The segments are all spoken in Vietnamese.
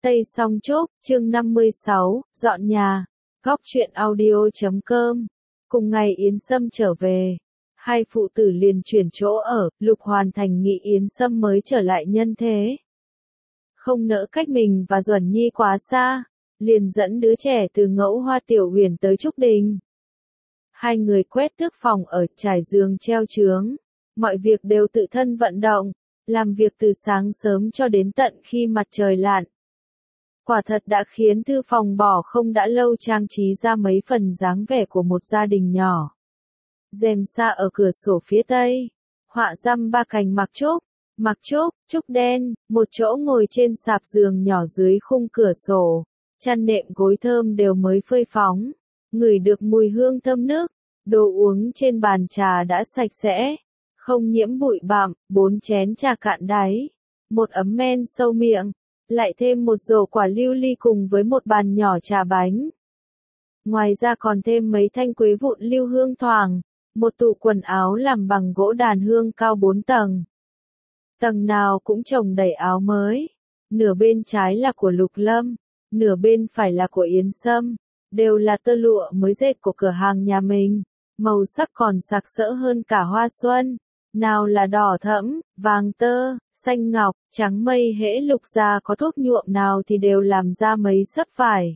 Tây Song Trúc, chương 56, dọn nhà. Góc truyện audio.com. Cùng ngày Yến Sâm trở về, hai phụ tử liền chuyển chỗ ở, Lục Hoàn Thành nghĩ Yến Sâm mới trở lại nhân thế, không nỡ cách mình và Duẩn Nhi quá xa, liền dẫn đứa trẻ từ Ngẫu Hoa Tiểu Uyển tới Trúc Đình. Hai người quét tước phòng ở, trải giường treo chướng, mọi việc đều tự thân vận động, làm việc từ sáng sớm cho đến tận khi mặt trời lặn. Quả thật đã khiến thư phòng bỏ không đã lâu trang trí ra mấy phần dáng vẻ của một gia đình nhỏ. Rèm sa ở cửa sổ phía tây, họa răm ba cành mặc trúc đen, một chỗ ngồi trên sạp giường nhỏ dưới khung cửa sổ, chăn nệm gối thơm đều mới phơi phóng, ngửi được mùi hương thơm nức, đồ uống trên bàn trà đã sạch sẽ, không nhiễm bụi bặm, 4 chén trà cạn đáy, một ấm men sâu miệng, lại thêm một rổ quả lưu ly cùng với một bàn nhỏ trà bánh. Ngoài ra còn thêm mấy thanh quế vụn lưu hương thoảng, một tủ quần áo làm bằng gỗ đàn hương cao 4 tầng. Tầng nào cũng chồng đầy áo mới, nửa bên trái là của Lục Lâm, nửa bên phải là của Yến Sâm, đều là tơ lụa mới dệt của cửa hàng nhà mình, màu sắc còn sặc sỡ hơn cả hoa xuân. Nào là đỏ thẫm, vàng tơ, xanh ngọc, trắng mây, hễ Lục gia có thuốc nhuộm nào thì đều làm ra mấy xấp vải.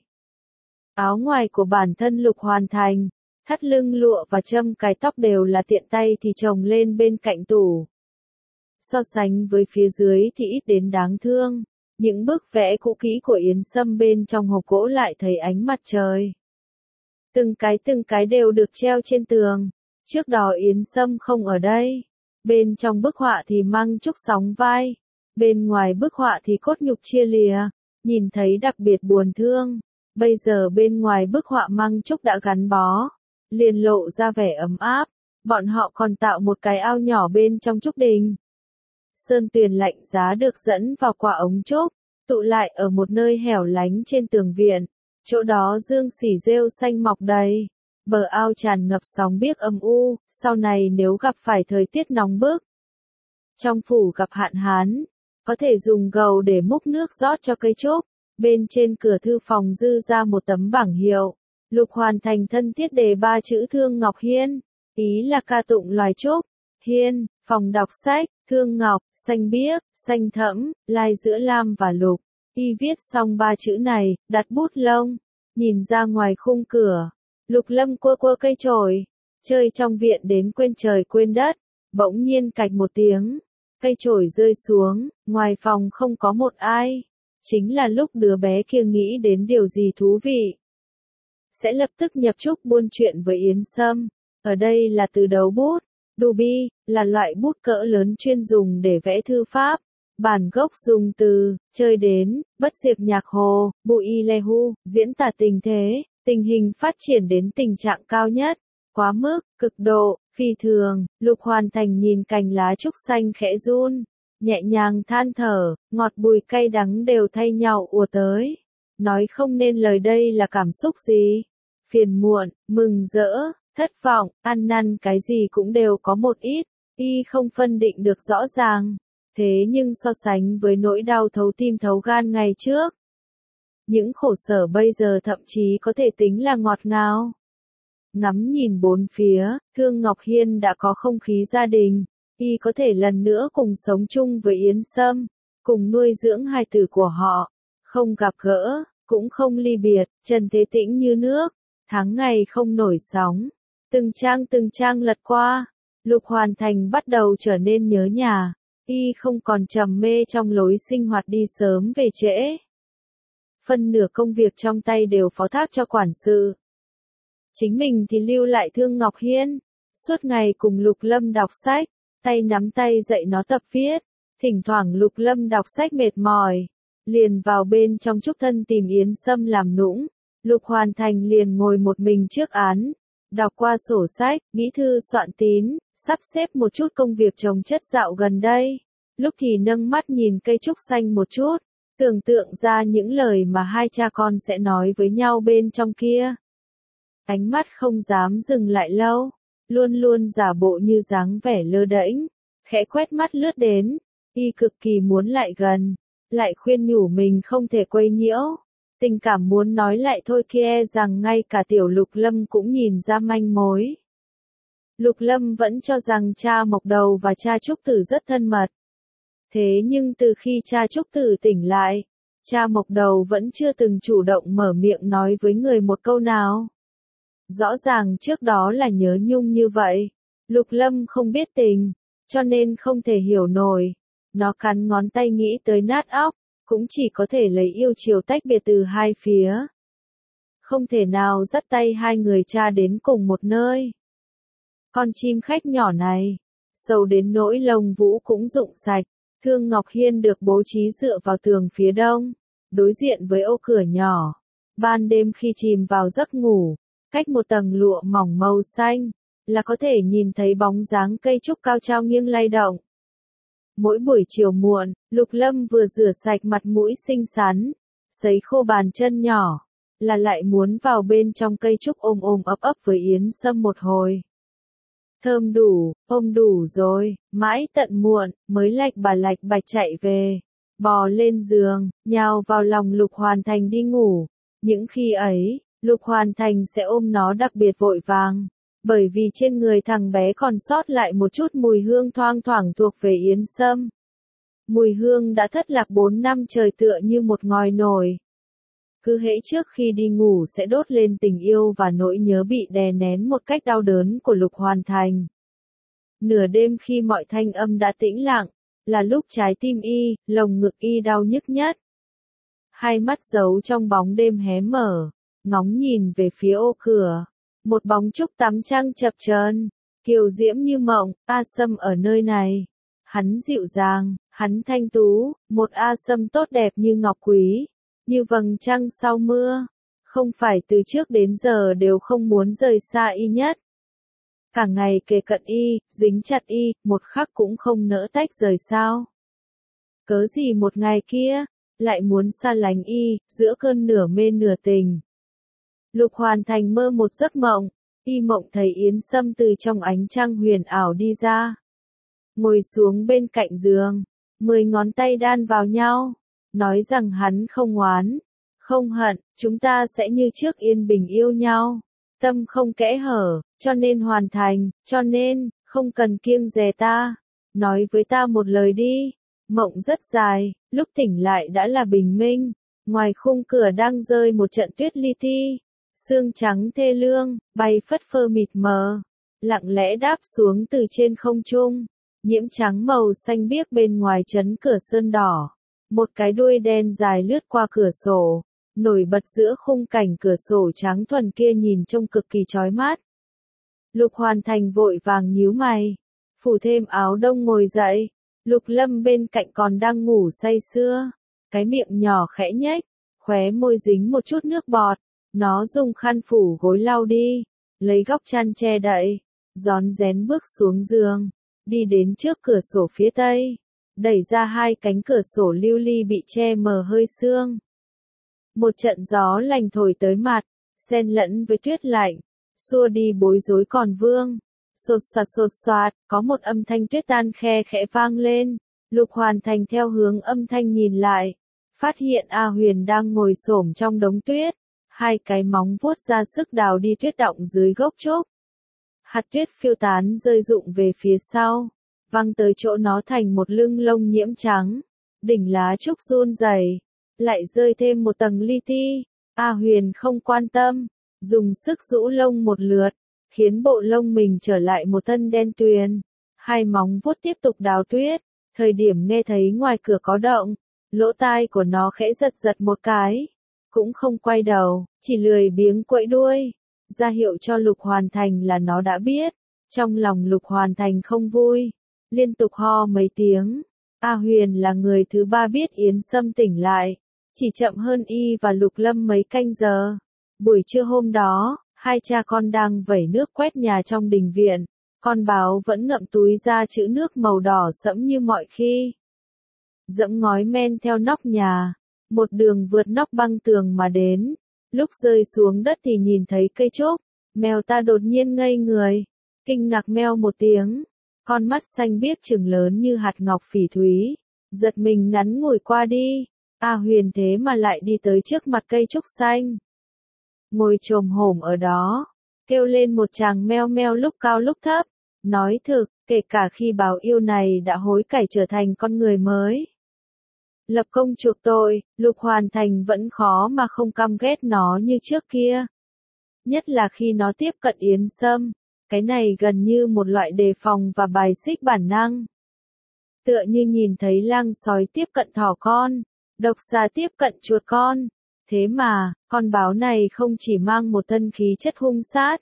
Áo ngoài của bản thân Lục Hoàn Thành, thắt lưng lụa và châm cài tóc đều là tiện tay thì chồng lên bên cạnh tủ. So sánh với phía dưới thì ít đến đáng thương, những bức vẽ cũ kỹ của Yến Sâm bên trong hộp gỗ lại thấy ánh mặt trời. Từng cái đều được treo trên tường, trước đó Yến Sâm không ở đây. Bên trong bức họa thì Măng Trúc sóng vai, bên ngoài bức họa thì cốt nhục chia lìa, nhìn thấy đặc biệt buồn thương. Bây giờ bên ngoài bức họa Măng Trúc đã gắn bó, liền lộ ra vẻ ấm áp, bọn họ còn tạo một cái ao nhỏ bên trong Trúc Đình. Sơn tuyền lạnh giá được dẫn vào qua ống trúc, tụ lại ở một nơi hẻo lánh trên tường viện, chỗ đó dương xỉ rêu xanh mọc đầy. Bờ ao tràn ngập sóng biếc âm u, sau này nếu gặp phải thời tiết nóng bức. Trong phủ gặp hạn hán, có thể dùng gầu để múc nước rót cho cây trúc, bên trên cửa thư phòng dư ra một tấm bảng hiệu. Lục Hoàn Thành thân thiết đề 3 chữ Thương Ngọc Hiên, ý là ca tụng loài trúc. Hiên, phòng đọc sách, thương ngọc, xanh biếc, xanh thẫm, lai giữa lam và lục. Y viết xong 3 chữ này, đặt bút lông, nhìn ra ngoài khung cửa. Lục Lâm quơ cây chổi, chơi trong viện đến quên trời quên đất, bỗng nhiên cạch một tiếng, cây chổi rơi xuống, ngoài phòng không có một ai. Chính là lúc đứa bé kia nghĩ đến điều gì thú vị. Sẽ lập tức nhập trúc buôn chuyện với Yến Sâm, ở đây là từ đấu bút, Dubi, là loại bút cỡ lớn chuyên dùng để vẽ thư pháp. Bản gốc dùng từ, chơi đến, bất diệt nhạc hồ, bụi lehu, diễn tả tình thế. Tình hình phát triển đến tình trạng cao nhất, quá mức, cực độ, phi thường. Lục Hoàn Thành nhìn cành lá trúc xanh khẽ run, nhẹ nhàng than thở, ngọt bùi cay đắng đều thay nhau ùa tới. Nói không nên lời đây là cảm xúc gì. Phiền muộn, mừng rỡ, thất vọng, ăn năn cái gì cũng đều có một ít, y không phân định được rõ ràng. Thế nhưng so sánh với nỗi đau thấu tim thấu gan ngày trước, những khổ sở bây giờ thậm chí có thể tính là ngọt ngào. Ngắm nhìn bốn phía, Thương Ngọc Hiên đã có không khí gia đình, y có thể lần nữa cùng sống chung với Yến Sâm, cùng nuôi dưỡng hài tử của họ, không gặp gỡ, cũng không ly biệt, trần thế tĩnh như nước, tháng ngày không nổi sóng, từng trang lật qua, Lục Hoàn Thành bắt đầu trở nên nhớ nhà, y không còn trầm mê trong lối sinh hoạt đi sớm về trễ. Phân nửa công việc trong tay đều phó thác cho quản sự. Chính mình thì lưu lại Thương Ngọc Hiên, suốt ngày cùng Lục Lâm đọc sách, tay nắm tay dạy nó tập viết. Thỉnh thoảng Lục Lâm đọc sách mệt mỏi, liền vào bên trong trúc thân tìm Yến Sâm làm nũng. Lục Hoàn Thành liền ngồi một mình trước án, đọc qua sổ sách, nghĩ thư soạn tín, sắp xếp một chút công việc chồng chất dạo gần đây. Lúc thì nâng mắt nhìn cây trúc xanh một chút, tưởng tượng ra những lời mà hai cha con sẽ nói với nhau bên trong kia. Ánh mắt không dám dừng lại lâu, luôn luôn giả bộ như dáng vẻ lơ đễnh, khẽ quét mắt lướt đến, y cực kỳ muốn lại gần, lại khuyên nhủ mình không thể quấy nhiễu. Tình cảm muốn nói lại thôi kia rằng ngay cả tiểu Lục Lâm cũng nhìn ra manh mối. Lục Lâm vẫn cho rằng cha Mộc Đầu và cha Trúc Tử rất thân mật. Thế nhưng từ khi cha Trúc Tử tỉnh lại, cha Mộc Đầu vẫn chưa từng chủ động mở miệng nói với người một câu nào. Rõ ràng trước đó là nhớ nhung như vậy. Lục Lâm không biết tình, cho nên không thể hiểu nổi. Nó cắn ngón tay nghĩ tới nát óc, cũng chỉ có thể lấy yêu chiều tách biệt từ hai phía. Không thể nào dắt tay hai người cha đến cùng một nơi. Con chim khách nhỏ này, sâu đến nỗi lông vũ cũng rụng sạch. Thương Ngọc Hiên được bố trí dựa vào tường phía đông, đối diện với ô cửa nhỏ. Ban đêm khi chìm vào giấc ngủ, cách một tầng lụa mỏng màu xanh, là có thể nhìn thấy bóng dáng cây trúc cao trao nghiêng lay động. Mỗi buổi chiều muộn, Lục Lâm vừa rửa sạch mặt mũi xinh xắn, sấy khô bàn chân nhỏ, là lại muốn vào bên trong cây trúc ôm ôm ấp ấp với Yến Sâm một hồi. Thơm đủ, ôm đủ rồi, mãi tận muộn, mới lạch bạch chạy về. Bò lên giường, nhào vào lòng Lục Hoàn Thành đi ngủ. Những khi ấy, Lục Hoàn Thành sẽ ôm nó đặc biệt vội vàng. Bởi vì trên người thằng bé còn sót lại một chút mùi hương thoang thoảng thuộc về Yến Sâm. Mùi hương đã thất lạc 4 năm trời tựa như một ngòi nổi. Cứ hễ trước khi đi ngủ sẽ đốt lên tình yêu và nỗi nhớ bị đè nén một cách đau đớn của Lục Hoàn Thành. Nửa đêm khi mọi thanh âm đã tĩnh lặng, là lúc trái tim y, lồng ngực y đau nhức nhất. Hai mắt giấu trong bóng đêm hé mở, ngóng nhìn về phía ô cửa. Một bóng trúc tắm trăng chập chờn, kiều diễm như mộng, A Sâm ở nơi này. Hắn dịu dàng, hắn thanh tú, một A Sâm tốt đẹp như ngọc quý, như vầng trăng sau mưa. Không phải từ trước đến giờ đều không muốn rời xa y nhất. Cả ngày kề cận y, dính chặt y, một khắc cũng không nỡ tách rời sao. Cớ gì một ngày kia, lại muốn xa lánh y, giữa cơn nửa mê nửa tình. Lục Hoàn Thành mơ một giấc mộng, y mộng thấy Yến Sâm từ trong ánh trăng huyền ảo đi ra. Ngồi xuống bên cạnh giường, 10 ngón tay đan vào nhau, nói rằng hắn không oán, không hận, chúng ta sẽ như trước yên bình yêu nhau. Tâm không kẽ hở, cho nên Hoàn Thành, cho nên, không cần kiêng dè ta. Nói với ta một lời đi. Mộng rất dài, lúc tỉnh lại đã là bình minh. Ngoài khung cửa đang rơi một trận tuyết li ti. Sương trắng thê lương, bay phất phơ mịt mờ. Lặng lẽ đáp xuống từ trên không trung. Nhiễm trắng màu xanh biếc bên ngoài chấn cửa sơn đỏ. Một cái đuôi đen dài lướt qua cửa sổ. Nổi bật giữa khung cảnh cửa sổ trắng thuần kia nhìn trông cực kỳ chói mắt. Lục Hoàn Thành vội vàng nhíu mày. Phủ thêm áo đông ngồi dậy. Lục Lâm bên cạnh còn đang ngủ say sưa. Cái miệng nhỏ khẽ nhếch, khóe môi dính một chút nước bọt. Nó dùng khăn phủ gối lau đi. Lấy góc chăn che đậy. Rón rén bước xuống giường. Đi đến trước cửa sổ phía tây. Đẩy ra hai cánh cửa sổ lưu ly bị che mờ hơi sương. Một trận gió lành thổi tới mặt, xen lẫn với tuyết lạnh, xua đi bối rối còn vương. Sột soạt, có một âm thanh tuyết tan khe khẽ vang lên. Lục Hoàn Thành theo hướng âm thanh nhìn lại, phát hiện A Huyền đang ngồi xổm trong đống tuyết, hai cái móng vuốt ra sức đào đi tuyết đọng dưới gốc trúc. Hạt tuyết phiêu tán rơi rụng về phía sau, văng tới chỗ nó thành một lưng lông nhiễm trắng. Đỉnh lá trúc run rẩy, lại rơi thêm một tầng li ti. A Huyền không quan tâm, dùng sức rũ lông một lượt, khiến bộ lông mình trở lại một thân đen tuyền. Hai móng vuốt tiếp tục đào tuyết, thời điểm nghe thấy ngoài cửa có động, lỗ tai của nó khẽ giật giật một cái, cũng không quay đầu, chỉ lười biếng quẫy đuôi, ra hiệu cho Lục Hoàn Thành là nó đã biết. Trong lòng Lục Hoàn Thành không vui, liên tục ho mấy tiếng. A Huyền là người thứ ba biết Yến Sâm tỉnh lại, chỉ chậm hơn y và Lục Lâm mấy canh giờ. Buổi trưa hôm đó, hai cha con đang vẩy nước quét nhà trong đình viện, con báo vẫn ngậm túi ra chữ nước màu đỏ sẫm như mọi khi. Dẫm ngói men theo nóc nhà, một đường vượt nóc băng tường mà đến, lúc rơi xuống đất thì nhìn thấy cây trúc, mèo ta đột nhiên ngây người, kinh ngạc meo một tiếng, con mắt xanh biếc trừng lớn như hạt ngọc phỉ thúy, Giật mình ngắn ngủi qua đi, A Huyền thế mà lại đi tới trước mặt cây trúc xanh. Ngồi chồm hổm ở đó, kêu lên một tràng meo meo lúc cao lúc thấp, nói thực, kể cả khi báo yêu này đã hối cải trở thành con người mới. Lập công chuộc tội, Lục Hoàn Thành vẫn khó mà không căm ghét nó như trước kia. Nhất là khi nó tiếp cận Yến Sâm, cái này gần như một loại đề phòng và bài xích bản năng. Tựa như nhìn thấy lang sói tiếp cận thỏ con, độc xà tiếp cận chuột con. Thế mà, con báo này không chỉ mang một thân khí chất hung sát,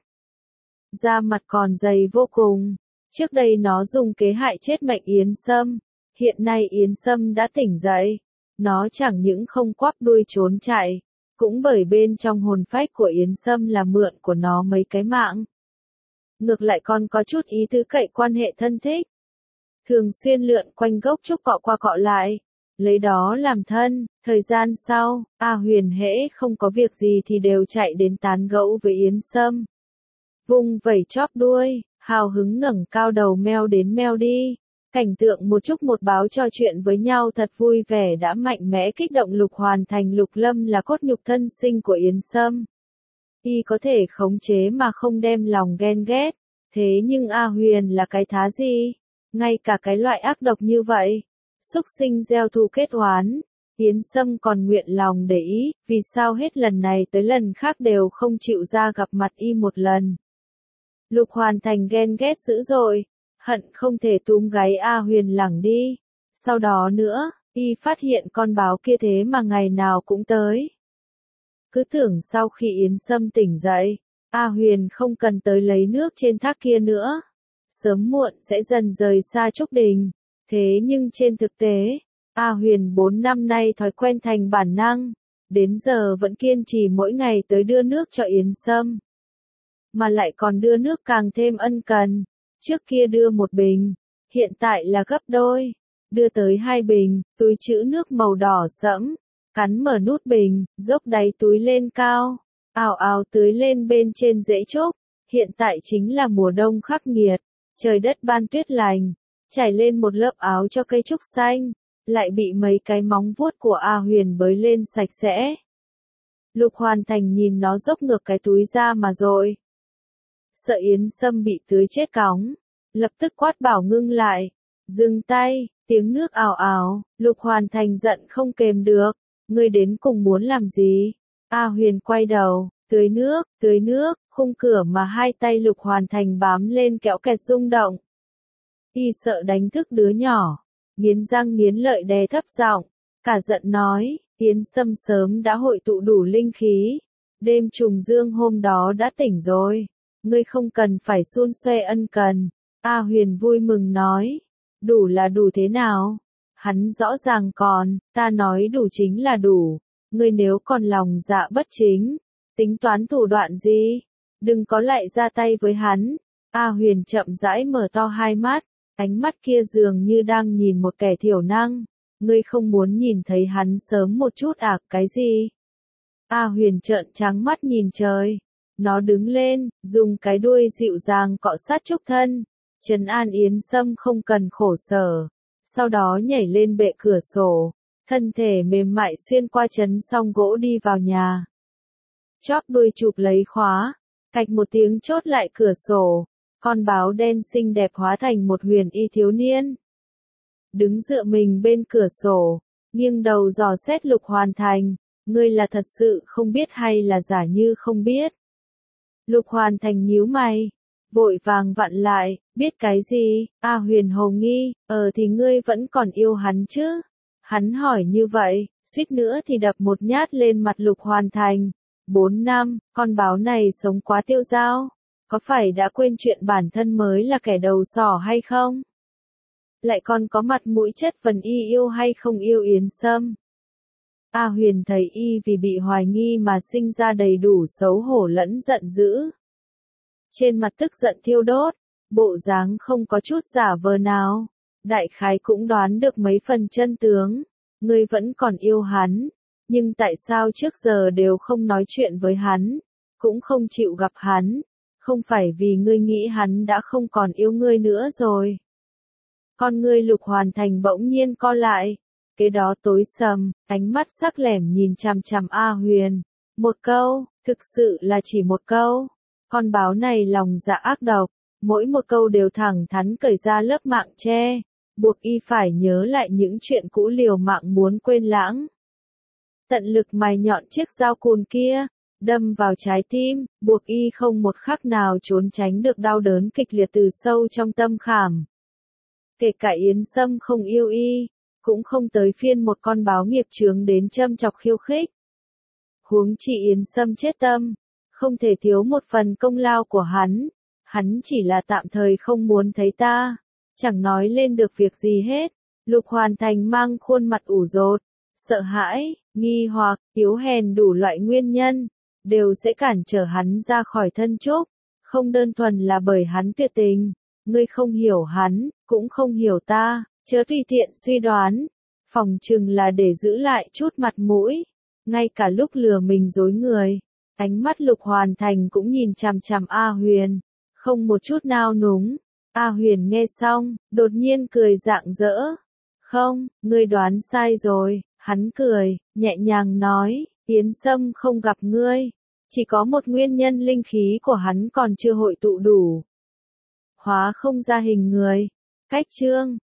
da mặt còn dày vô cùng. Trước đây nó dùng kế hại chết mệnh Yến Sâm, hiện nay Yến Sâm đã tỉnh dậy. Nó chẳng những không quắp đuôi trốn chạy, cũng bởi bên trong hồn phách của Yến Sâm là mượn của nó mấy cái mạng. Ngược lại còn có chút ý tứ cậy quan hệ thân thích. Thường xuyên lượn quanh gốc trúc cọ qua cọ lại, lấy đó làm thân. Thời gian sau, A Huyền hễ không có việc gì thì đều chạy đến tán gẫu với Yến Sâm. Vung vẩy chóp đuôi, hào hứng ngẩng cao đầu meo đến meo đi. Cảnh tượng một chúc một báo trò chuyện với nhau thật vui vẻ đã mạnh mẽ kích động Lục Hoàn Thành. Lục Lâm là cốt nhục thân sinh của Yến Sâm. Y có thể khống chế mà không đem lòng ghen ghét. Thế nhưng A Huyền là cái thá gì? Ngay cả cái loại ác độc như vậy, xúc sinh gieo thù kết oán, Yến Sâm còn nguyện lòng để ý, vì sao hết lần này tới lần khác đều không chịu ra gặp mặt y một lần. Lục Hoàn Thành ghen ghét dữ dội, hận không thể túm gáy A Huyền lẳng đi. Sau đó nữa, y phát hiện con báo kia thế mà ngày nào cũng tới. Cứ tưởng sau khi Yến Sâm tỉnh dậy, A Huyền không cần tới lấy nước trên thác kia nữa. Sớm muộn sẽ dần rời xa Trúc Đình. Thế nhưng trên thực tế, A Huyền 4 năm nay thói quen thành bản năng, đến giờ vẫn kiên trì mỗi ngày tới đưa nước cho Yến Sâm. Mà lại còn đưa nước càng thêm ân cần. Trước kia đưa một bình, hiện tại là gấp đôi. Đưa tới 2 bình, túi trữ nước màu đỏ sẫm. Cắn mở nút bình, dốc đáy túi lên cao, ào ào tưới lên bên trên rễ trúc. Hiện tại chính là mùa đông khắc nghiệt, trời đất ban tuyết lành, trải lên một lớp áo cho cây trúc xanh, lại bị mấy cái móng vuốt của A Huyền bới lên sạch sẽ. Lục Hoàn Thành nhìn nó dốc ngược cái túi ra mà rồi. Sợ Yến Sâm bị tưới chết cóng, lập tức quát bảo ngưng lại, dừng tay, tiếng nước ào ào. Lục Hoàn Thành giận không kềm được, ngươi đến cùng muốn làm gì? A Huyền quay đầu, tưới nước, khung cửa mà hai tay Lục Hoàn Thành bám lên kéo kẹt rung động. Y sợ đánh thức đứa nhỏ, nghiến răng nghiến lợi đè thấp giọng, cả giận nói, Yến Sâm sớm đã hội tụ đủ linh khí, đêm trùng dương hôm đó đã tỉnh rồi, ngươi không cần phải xun xoe ân cần. A Huyền vui mừng nói, đủ là đủ thế nào? Hắn rõ ràng còn, ta nói đủ chính là đủ, ngươi nếu còn lòng dạ bất chính, tính toán thủ đoạn gì? Đừng có lại ra tay với hắn. A Huyền chậm rãi mở to hai mắt, ánh mắt kia dường như đang nhìn một kẻ thiểu năng. Ngươi không muốn nhìn thấy hắn sớm một chút à, cái gì? A Huyền trợn trắng mắt nhìn trời. Nó đứng lên, dùng cái đuôi dịu dàng cọ sát trúc thân, trấn an Yến Sâm không cần khổ sở. Sau đó nhảy lên bệ cửa sổ, thân thể mềm mại xuyên qua chấn song gỗ đi vào nhà. Chóp đuôi chụp lấy khóa, cạch một tiếng chốt lại cửa sổ, con báo đen xinh đẹp hóa thành một huyền y thiếu niên. Đứng dựa mình bên cửa sổ, nghiêng đầu dò xét Lục Hoàn Thành, ngươi là thật sự không biết hay là giả như không biết? Lục Hoàn Thành nhíu mày, vội vàng vặn lại, biết cái gì? A Huyền hồ nghi, thì ngươi vẫn còn yêu hắn chứ? Hắn hỏi như vậy, suýt nữa thì đập một nhát lên mặt Lục Hoàn Thành. 4 năm, con báo này sống quá tiêu dao, có phải đã quên chuyện bản thân mới là kẻ đầu sỏ hay không? Lại còn có mặt mũi chất vấn y yêu hay không yêu Yến Sâm. A Huyền thấy y vì bị hoài nghi mà sinh ra đầy đủ xấu hổ lẫn giận dữ. Trên mặt tức giận thiêu đốt, bộ dáng không có chút giả vờ nào. Đại khái cũng đoán được mấy phần chân tướng. Ngươi vẫn còn yêu hắn, nhưng tại sao trước giờ đều không nói chuyện với hắn, cũng không chịu gặp hắn, không phải vì ngươi nghĩ hắn đã không còn yêu ngươi nữa rồi. Con ngươi Lục Hoàn Thành bỗng nhiên co lại, Kế đó tối sầm, ánh mắt sắc lẻm nhìn chằm chằm A Huyền. Một câu, thực sự là chỉ một câu. Con báo này lòng dạ ác độc, mỗi một câu đều thẳng thắn cởi ra lớp mạng che, buộc y phải nhớ lại những chuyện cũ liều mạng muốn quên lãng. Tận lực mài nhọn chiếc dao cùn kia, đâm vào trái tim, buộc y không một khắc nào trốn tránh được đau đớn kịch liệt từ sâu trong tâm khảm. Kể cả Yến Sâm không yêu y, cũng không tới phiên một con báo nghiệp chướng đến châm chọc khiêu khích. Huống chi Yến Sâm chết tâm, không thể thiếu một phần công lao của hắn chỉ là tạm thời không muốn thấy ta, chẳng nói lên được việc gì hết. Lục Hoàn Thành mang khuôn mặt ủ rột, sợ hãi, nghi hoặc, yếu hèn đủ loại nguyên nhân, đều sẽ cản trở hắn ra khỏi thân trúc, không đơn thuần là bởi hắn tuyệt tình, ngươi không hiểu hắn, cũng không hiểu ta, chớ tùy tiện suy đoán, phòng chừng là để giữ lại chút mặt mũi, ngay cả lúc lừa mình dối người. Ánh mắt Lục Hoàn Thành cũng nhìn chằm chằm A Huyền, không một chút nao núng. A Huyền nghe xong, đột nhiên cười rạng rỡ. Không, ngươi đoán sai rồi, hắn cười, nhẹ nhàng nói, Yến Sâm không gặp ngươi. Chỉ có một nguyên nhân, linh khí của hắn còn chưa hội tụ đủ. Hóa không ra hình người. Cách chương